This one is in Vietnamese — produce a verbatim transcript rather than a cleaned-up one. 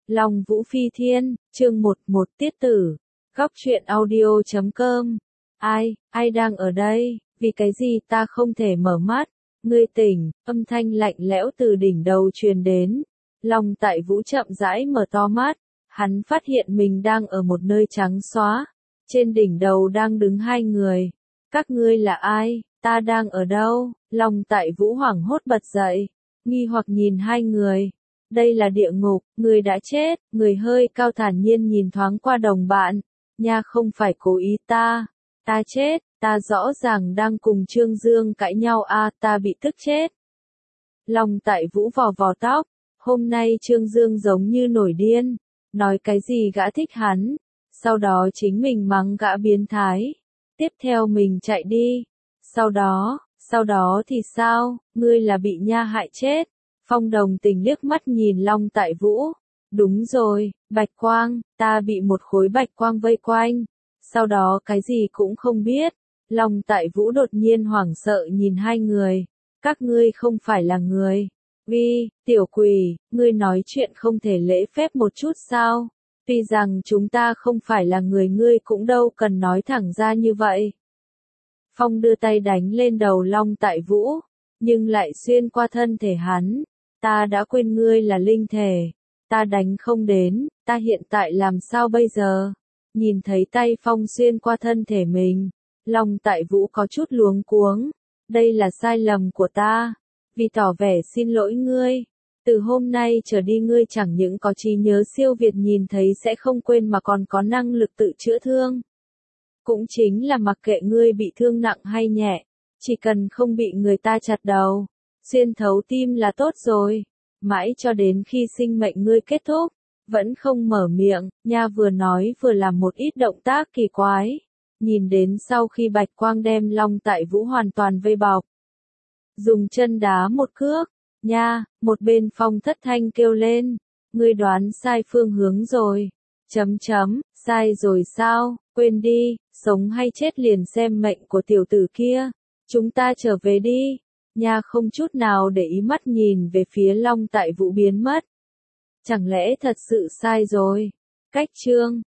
Long Vũ Phi Thiên, chương một một tiết tử, góc truyện audio chấm com. Ai, ai đang ở đây, vì cái gì ta không thể mở mắt, ngươi tỉnh, âm thanh lạnh lẽo từ đỉnh đầu truyền đến. Long Tại Vũ chậm rãi mở to mắt, hắn phát hiện mình đang ở một nơi trắng xóa, trên đỉnh đầu đang đứng hai người. Các ngươi là ai, ta đang ở đâu? Long Tại Vũ hoảng hốt bật dậy, nghi hoặc nhìn hai người. Đây là địa ngục, người đã chết, người hơi cao thản nhiên nhìn thoáng qua đồng bạn. Nha không phải cố ý ta, ta chết, ta rõ ràng đang cùng Trương Dương cãi nhau a à, ta bị tức chết. Long Tại Vũ vò vò tóc, hôm nay Trương Dương giống như nổi điên, nói cái gì gã thích hắn, sau đó chính mình mắng gã biến thái, tiếp theo mình chạy đi, sau đó, sau đó thì sao, ngươi là bị nha hại chết. Phong Đồng Tình liếc mắt nhìn Long Tại Vũ. Đúng rồi, bạch quang, ta bị một khối bạch quang vây quanh. Sau đó cái gì cũng không biết. Long Tại Vũ đột nhiên hoảng sợ nhìn hai người. Các ngươi không phải là người. Vi, tiểu quỷ, ngươi nói chuyện không thể lễ phép một chút sao? Tuy rằng chúng ta không phải là người ngươi cũng đâu cần nói thẳng ra như vậy. Phong đưa tay đánh lên đầu Long Tại Vũ, nhưng lại xuyên qua thân thể hắn. Ta đã quên ngươi là linh thể, ta đánh không đến, ta hiện tại làm sao bây giờ? Nhìn thấy tay Phong xuyên qua thân thể mình, Long Tại Vũ có chút luống cuống, đây là sai lầm của ta, vì tỏ vẻ xin lỗi ngươi. Từ hôm nay trở đi ngươi chẳng những có trí nhớ siêu việt nhìn thấy sẽ không quên mà còn có năng lực tự chữa thương. Cũng chính là mặc kệ ngươi bị thương nặng hay nhẹ, chỉ cần không bị người ta chặt đầu, xuyên thấu tim là tốt rồi. Mãi cho đến khi sinh mệnh ngươi kết thúc, vẫn không mở miệng, nha vừa nói vừa làm một ít động tác kỳ quái. Nhìn đến sau khi bạch quang đem Long Tại Vũ hoàn toàn vây bọc, dùng chân đá một cước, nha, một bên Phong thất thanh kêu lên, ngươi đoán sai phương hướng rồi. Chấm chấm, sai rồi sao, quên đi, sống hay chết liền xem mệnh của tiểu tử kia, chúng ta trở về đi. Nha không chút nào để ý mắt nhìn về phía Long Tại Vũ biến mất. Chẳng lẽ thật sự sai rồi? Cách chương